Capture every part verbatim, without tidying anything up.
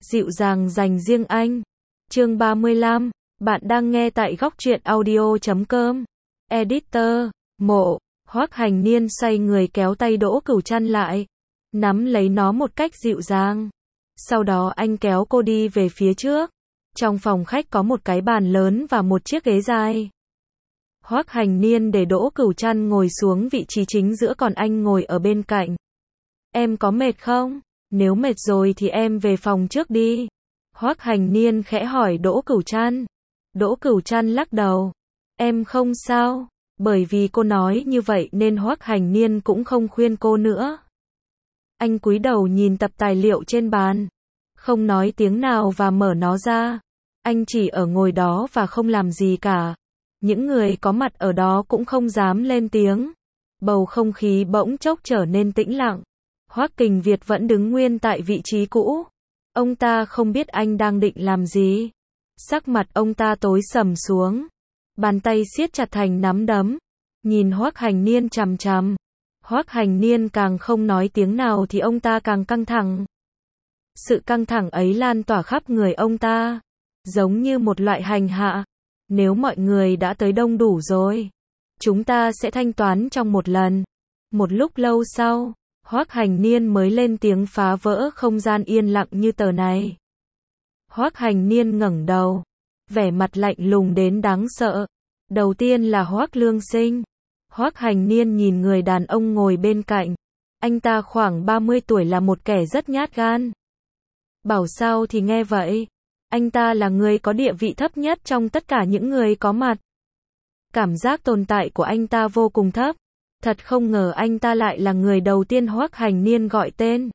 dịu dàng dành riêng anh. Chương ba mươi lăm, bạn đang nghe tại góc truyện audio chấm com. Editor, Mộ, Hoắc Hành Niên xoay người kéo tay Đỗ Cửu Trăn lại, nắm lấy nó một cách dịu dàng. Sau đó anh kéo cô đi về phía trước. Trong phòng khách có một cái bàn lớn và một chiếc ghế dài. Hoắc Hành Niên để Đỗ Cửu Trăn ngồi xuống vị trí chính giữa, còn anh ngồi ở bên cạnh. Em có mệt không? Nếu mệt rồi thì em về phòng trước đi. Hoắc Hành Niên khẽ hỏi Đỗ Cửu Trăn. Đỗ Cửu Trăn lắc đầu. Em không sao. Bởi vì cô nói như vậy nên Hoắc Hành Niên cũng không khuyên cô nữa. Anh cúi đầu nhìn tập tài liệu trên bàn, không nói tiếng nào và mở nó ra. Anh chỉ ở ngồi đó và không làm gì cả. Những người có mặt ở đó cũng không dám lên tiếng. Bầu không khí bỗng chốc trở nên tĩnh lặng. Hoắc Kình Việt vẫn đứng nguyên tại vị trí cũ. Ông ta không biết anh đang định làm gì. Sắc mặt ông ta tối sầm xuống. Bàn tay siết chặt thành nắm đấm, nhìn Hoắc Hành Niên chằm chằm. Hoắc Hành Niên càng không nói tiếng nào thì ông ta càng căng thẳng. Sự căng thẳng ấy lan tỏa khắp người ông ta, giống như một loại hành hạ. Nếu mọi người đã tới đông đủ rồi, chúng ta sẽ thanh toán trong một lần. Một lúc lâu sau, Hoắc Hành Niên mới lên tiếng phá vỡ không gian yên lặng như tờ này. Hoắc Hành Niên ngẩng đầu, vẻ mặt lạnh lùng đến đáng sợ. Đầu tiên là Hoắc Lương Sinh. Hoắc Hành Niên nhìn người đàn ông ngồi bên cạnh. Anh ta khoảng ba mươi tuổi, là một kẻ rất nhát gan. Bảo sao thì nghe vậy. Anh ta là người có địa vị thấp nhất trong tất cả những người có mặt. Cảm giác tồn tại của anh ta vô cùng thấp. Thật không ngờ anh ta lại là người đầu tiên Hoắc Hành Niên gọi tên.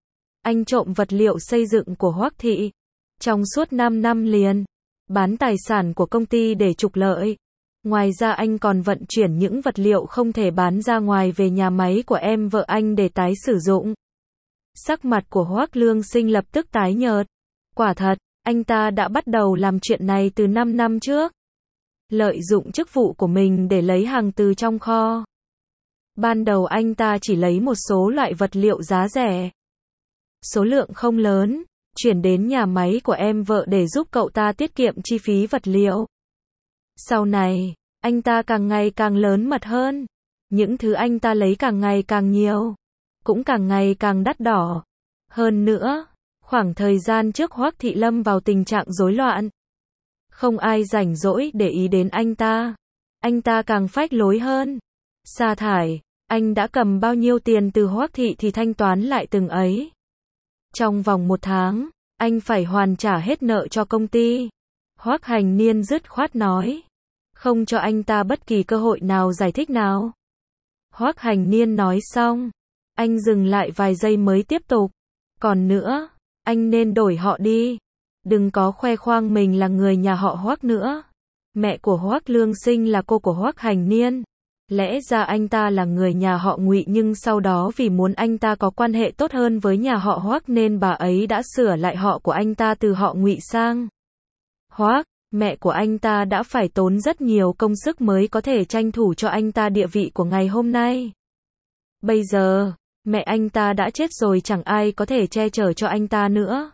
Anh trộm vật liệu xây dựng của Hoắc thị. Trong suốt năm năm liền, bán tài sản của công ty để trục lợi. Ngoài ra anh còn vận chuyển những vật liệu không thể bán ra ngoài về nhà máy của em vợ anh để tái sử dụng. Sắc mặt của Hoắc Lương Sinh lập tức tái nhợt. Quả thật, anh ta đã bắt đầu làm chuyện này từ năm năm trước. Lợi dụng chức vụ của mình để lấy hàng từ trong kho. Ban đầu anh ta chỉ lấy một số loại vật liệu giá rẻ, số lượng không lớn, chuyển đến nhà máy của em vợ để giúp cậu ta tiết kiệm chi phí vật liệu. Sau này, anh ta càng ngày càng lớn mật hơn. Những thứ anh ta lấy càng ngày càng nhiều, cũng càng ngày càng đắt đỏ. Hơn nữa, khoảng thời gian trước Hoắc Thị lâm vào tình trạng rối loạn. Không ai rảnh rỗi để ý đến anh ta. Anh ta càng phách lối hơn. Sa thải, anh đã cầm bao nhiêu tiền từ Hoắc Thị thì thanh toán lại từng ấy. Trong vòng một tháng, anh phải hoàn trả hết nợ cho công ty. Hoắc Hành Niên dứt khoát nói, không cho anh ta bất kỳ cơ hội nào giải thích nào. Hoắc Hành Niên nói xong, anh dừng lại vài giây mới tiếp tục. Còn nữa, anh nên đổi họ đi. Đừng có khoe khoang mình là người nhà họ Hoắc nữa. Mẹ của Hoắc Lương Sinh là cô của Hoắc Hành Niên. Lẽ ra anh ta là người nhà họ Ngụy, nhưng sau đó vì muốn anh ta có quan hệ tốt hơn với nhà họ Hoắc nên bà ấy đã sửa lại họ của anh ta từ họ Ngụy sang Hoắc. Mẹ của anh ta đã phải tốn rất nhiều công sức mới có thể tranh thủ cho anh ta địa vị của ngày hôm nay. Bây giờ, mẹ anh ta đã chết rồi, chẳng ai có thể che chở cho anh ta nữa.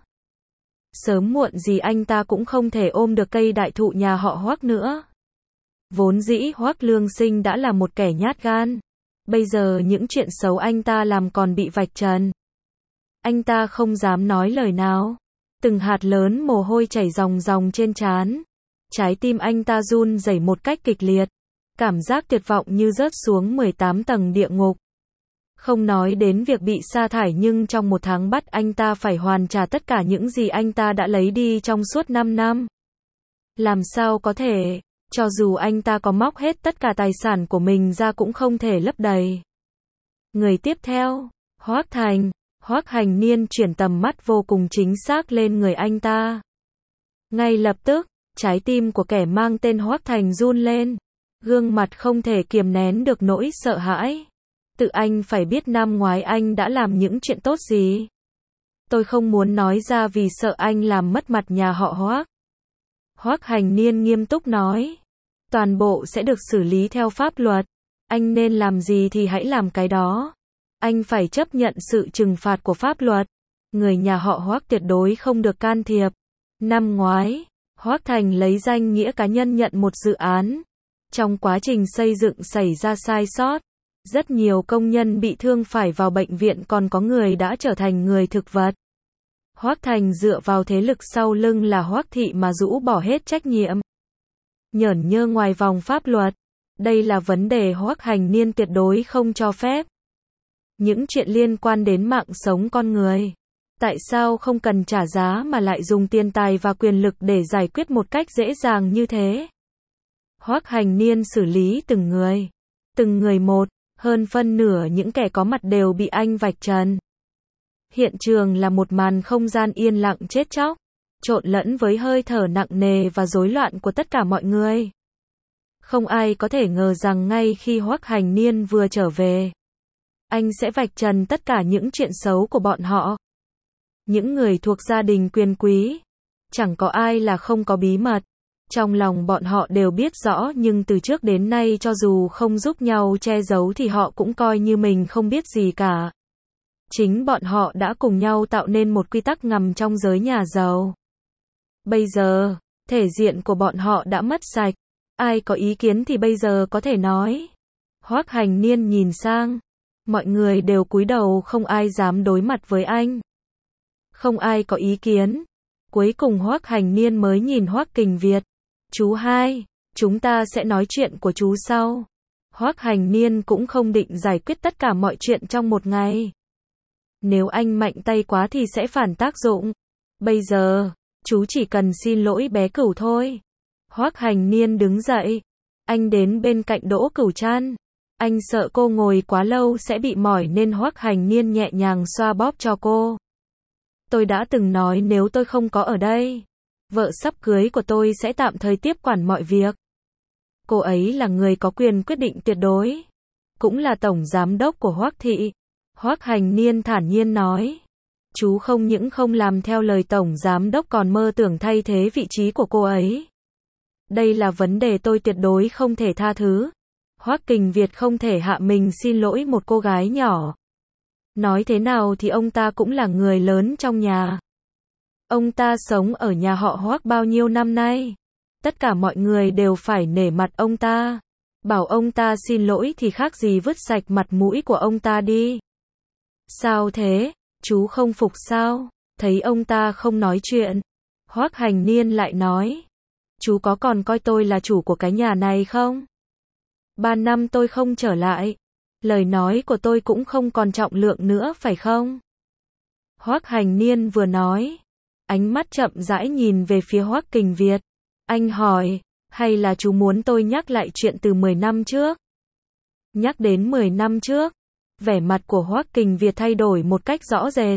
Sớm muộn gì anh ta cũng không thể ôm được cây đại thụ nhà họ Hoắc nữa. Vốn dĩ Hoắc Lương Sinh đã là một kẻ nhát gan. Bây giờ những chuyện xấu anh ta làm còn bị vạch trần. Anh ta không dám nói lời nào. Từng hạt lớn mồ hôi chảy ròng ròng trên trán. Trái tim anh ta run rẩy một cách kịch liệt. Cảm giác tuyệt vọng như rớt xuống mười tám tầng địa ngục. Không nói đến việc bị sa thải, nhưng trong một tháng bắt anh ta phải hoàn trả tất cả những gì anh ta đã lấy đi trong suốt năm năm. Làm sao có thể, cho dù anh ta có móc hết tất cả tài sản của mình ra cũng không thể lấp đầy. Người tiếp theo, Hoắc Thành. Hoắc Hành Niên chuyển tầm mắt vô cùng chính xác lên người anh ta. Ngay lập tức, trái tim của kẻ mang tên Hoắc Thành run lên. Gương mặt không thể kiềm nén được nỗi sợ hãi. Tự anh phải biết năm ngoái anh đã làm những chuyện tốt gì. Tôi không muốn nói ra vì sợ anh làm mất mặt nhà họ Hoắc. Hoắc Hành Niên nghiêm túc nói. Toàn bộ sẽ được xử lý theo pháp luật. Anh nên làm gì thì hãy làm cái đó. Anh phải chấp nhận sự trừng phạt của pháp luật. người nhà họ Hoắc tuyệt đối không được can thiệp. Năm ngoái, Hoắc Thành lấy danh nghĩa cá nhân nhận một dự án. Trong quá trình xây dựng xảy ra sai sót, rất nhiều công nhân bị thương phải vào bệnh viện, còn có người đã trở thành người thực vật. Hoắc Thành dựa vào thế lực sau lưng là Hoắc Thị mà rũ bỏ hết trách nhiệm. Nhởn nhơ ngoài vòng pháp luật. Đây là vấn đề Hoắc Hành Niên tuyệt đối không cho phép. Những chuyện liên quan đến mạng sống con người, tại sao không cần trả giá mà lại dùng tiền tài và quyền lực để giải quyết một cách dễ dàng như thế? Hoắc Hành Niên xử lý từng người, từng người một, hơn phân nửa những kẻ có mặt đều bị anh vạch trần. Hiện trường là một màn không gian yên lặng chết chóc, trộn lẫn với hơi thở nặng nề và rối loạn của tất cả mọi người. Không ai có thể ngờ rằng ngay khi Hoắc Hành Niên vừa trở về, anh sẽ vạch trần tất cả những chuyện xấu của bọn họ. Những người thuộc gia đình quyền quý, chẳng có ai là không có bí mật. Trong lòng bọn họ đều biết rõ, nhưng từ trước đến nay cho dù không giúp nhau che giấu thì họ cũng coi như mình không biết gì cả. Chính bọn họ đã cùng nhau tạo nên một quy tắc ngầm trong giới nhà giàu. Bây giờ, thể diện của bọn họ đã mất sạch. Ai có ý kiến thì bây giờ có thể nói. Hoắc Hành Niên nhìn sang. Mọi người đều cúi đầu, không ai dám đối mặt với anh. Không ai có ý kiến. Cuối cùng Hoắc Hành Niên mới nhìn Hoắc Kình Việt. Chú hai, chúng ta sẽ nói chuyện của chú sau. Hoắc Hành Niên cũng không định giải quyết tất cả mọi chuyện trong một ngày. Nếu anh mạnh tay quá thì sẽ phản tác dụng. Bây giờ, chú chỉ cần xin lỗi bé Cửu thôi. Hoắc Hành Niên đứng dậy. Anh đến bên cạnh Đỗ Cửu Trăn. Anh sợ cô ngồi quá lâu sẽ bị mỏi nên Hoắc Hành Niên nhẹ nhàng xoa bóp cho cô. Tôi đã từng nói nếu tôi không có ở đây, vợ sắp cưới của tôi sẽ tạm thời tiếp quản mọi việc. Cô ấy là người có quyền quyết định tuyệt đối, cũng là tổng giám đốc của Hoắc Thị. Hoắc Hành Niên thản nhiên nói. Chú không những không làm theo lời tổng giám đốc còn mơ tưởng thay thế vị trí của cô ấy. Đây là vấn đề tôi tuyệt đối không thể tha thứ. Hoắc Kình Việt không thể hạ mình xin lỗi một cô gái nhỏ. Nói thế nào thì ông ta cũng là người lớn trong nhà. Ông ta sống ở nhà họ Hoắc bao nhiêu năm nay. Tất cả mọi người đều phải nể mặt ông ta. Bảo ông ta xin lỗi thì khác gì vứt sạch mặt mũi của ông ta đi. Sao thế? Chú không phục sao? Thấy ông ta không nói chuyện, Hoắc Hành Niên lại nói. Chú có còn coi tôi là chủ của cái nhà này không? Ba năm tôi không trở lại, lời nói của tôi cũng không còn trọng lượng nữa phải không? Hoắc Hành Niên vừa nói, ánh mắt chậm rãi nhìn về phía Hoắc Kình Việt. Anh hỏi, hay là chú muốn tôi nhắc lại chuyện từ mười năm trước? Nhắc đến mười năm trước, vẻ mặt của Hoắc Kình Việt thay đổi một cách rõ rệt.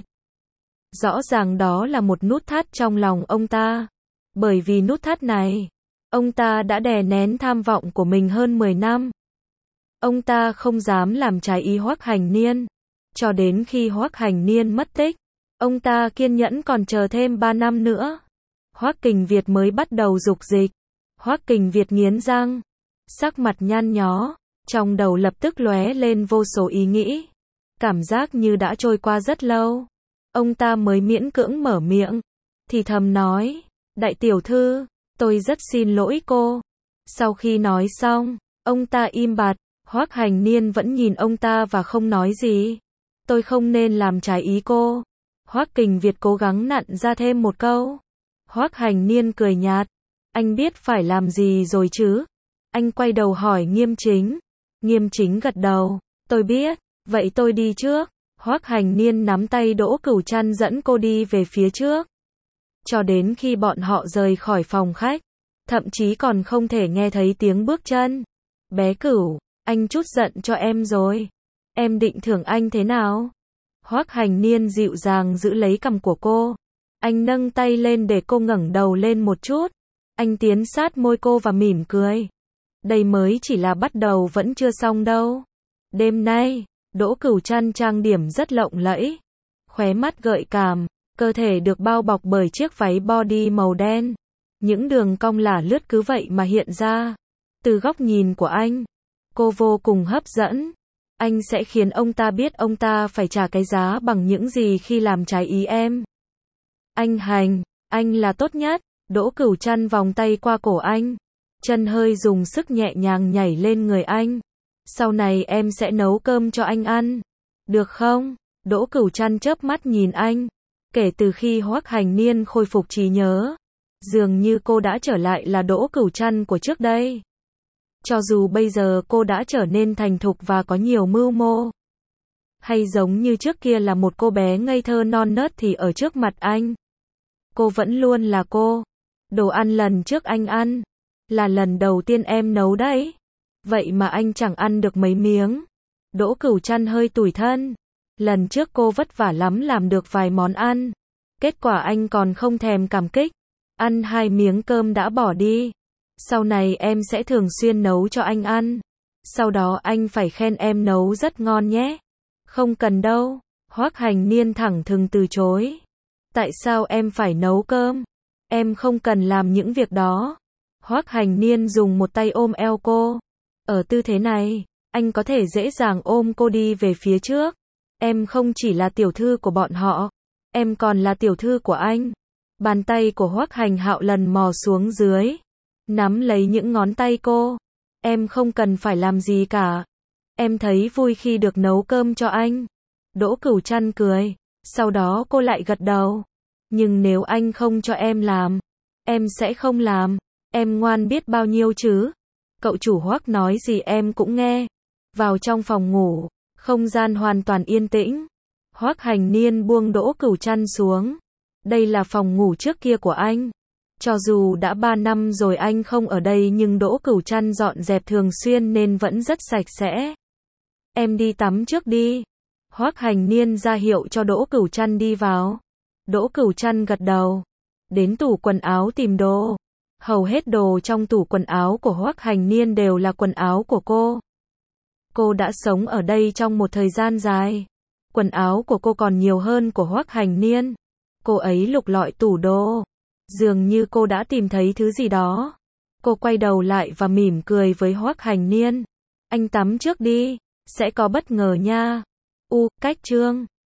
Rõ ràng đó là một nút thắt trong lòng ông ta. Bởi vì nút thắt này, ông ta đã đè nén tham vọng của mình hơn mười năm. Ông ta không dám làm trái ý Hoắc Hành Niên. Cho đến khi Hoắc Hành Niên mất tích, ông ta kiên nhẫn còn chờ thêm ba năm nữa. Hoắc Kình Việt mới bắt đầu dục dịch. Hoắc Kình Việt nghiến răng, sắc mặt nhăn nhó, trong đầu lập tức lóe lên vô số ý nghĩ. Cảm giác như đã trôi qua rất lâu. Ông ta mới miễn cưỡng mở miệng, thì thầm nói, đại tiểu thư, tôi rất xin lỗi cô. Sau khi nói xong, ông ta im bặt. Hoắc Hành Niên vẫn nhìn ông ta và không nói gì. Tôi không nên làm trái ý cô. Hoắc Kình Việt cố gắng nặn ra thêm một câu. Hoắc Hành Niên cười nhạt. Anh biết phải làm gì rồi chứ? Anh quay đầu hỏi Nghiêm Chính. Nghiêm Chính gật đầu. Tôi biết, vậy tôi đi trước. Hoắc Hành Niên nắm tay Đỗ Cửu Trăn dẫn cô đi về phía trước. Cho đến khi bọn họ rời khỏi phòng khách, thậm chí còn không thể nghe thấy tiếng bước chân. Bé Cửu, anh chút giận cho em rồi. Em định thưởng anh thế nào? Hoắc Hành Niên dịu dàng giữ lấy cằm của cô. Anh nâng tay lên để cô ngẩng đầu lên một chút. Anh tiến sát môi cô và mỉm cười. Đây mới chỉ là bắt đầu, vẫn chưa xong đâu. Đêm nay, Đỗ Cửu Trăn trang điểm rất lộng lẫy. Khóe mắt gợi cảm, cơ thể được bao bọc bởi chiếc váy body màu đen. Những đường cong lả lướt cứ vậy mà hiện ra. Từ góc nhìn của anh, cô vô cùng hấp dẫn. Anh sẽ khiến ông ta biết ông ta phải trả cái giá bằng những gì khi làm trái ý em. Anh Hành, anh là tốt nhất. Đỗ Cửu Trăn vòng tay qua cổ anh. Chân hơi dùng sức nhẹ nhàng nhảy lên người anh. Sau này em sẽ nấu cơm cho anh ăn. Được không? Đỗ Cửu Trăn chớp mắt nhìn anh. Kể từ khi Hoắc Hành Niên khôi phục trí nhớ, dường như cô đã trở lại là Đỗ Cửu Trăn của trước đây. Cho dù bây giờ cô đã trở nên thành thục và có nhiều mưu mô, hay giống như trước kia là một cô bé ngây thơ non nớt thì ở trước mặt anh, cô vẫn luôn là cô. Đồ ăn lần trước anh ăn, là lần đầu tiên em nấu đấy. Vậy mà anh chẳng ăn được mấy miếng. Đỗ Cửu Trăn hơi tủi thân. Lần trước cô vất vả lắm làm được vài món ăn. Kết quả anh còn không thèm cảm kích. Ăn hai miếng cơm đã bỏ đi. Sau này em sẽ thường xuyên nấu cho anh ăn. Sau đó anh phải khen em nấu rất ngon nhé. Không cần đâu. Hoắc Hành Niên thẳng thừng từ chối. Tại sao em phải nấu cơm? Em không cần làm những việc đó. Hoắc Hành Niên dùng một tay ôm eo cô. Ở tư thế này, anh có thể dễ dàng ôm cô đi về phía trước. Em không chỉ là tiểu thư của bọn họ, em còn là tiểu thư của anh. Bàn tay của Hoắc Hành Hạo lần mò xuống dưới, nắm lấy những ngón tay cô. Em không cần phải làm gì cả. Em thấy vui khi được nấu cơm cho anh. Đỗ Cửu Trăn cười. Sau đó cô lại gật đầu. Nhưng nếu anh không cho em làm, em sẽ không làm. Em ngoan biết bao nhiêu chứ. Cậu chủ Hoắc nói gì em cũng nghe. Vào trong phòng ngủ, không gian hoàn toàn yên tĩnh. Hoắc Hành Niên buông Đỗ Cửu Trăn xuống. Đây là phòng ngủ trước kia của anh. Cho dù đã ba năm rồi anh không ở đây nhưng Đỗ Cửu Trăn dọn dẹp thường xuyên nên vẫn rất sạch sẽ. Em đi tắm trước đi. Hoắc Hành Niên ra hiệu cho Đỗ Cửu Trăn đi vào. Đỗ Cửu Trăn gật đầu. Đến tủ quần áo tìm đồ. Hầu hết đồ trong tủ quần áo của Hoắc Hành Niên đều là quần áo của cô. Cô đã sống ở đây trong một thời gian dài. Quần áo của cô còn nhiều hơn của Hoắc Hành Niên. Cô ấy lục lọi tủ đồ. Dường như cô đã tìm thấy thứ gì đó. Cô quay đầu lại và mỉm cười với Hoắc Hành Niên. Anh tắm trước đi, sẽ có bất ngờ nha. U, cách chương.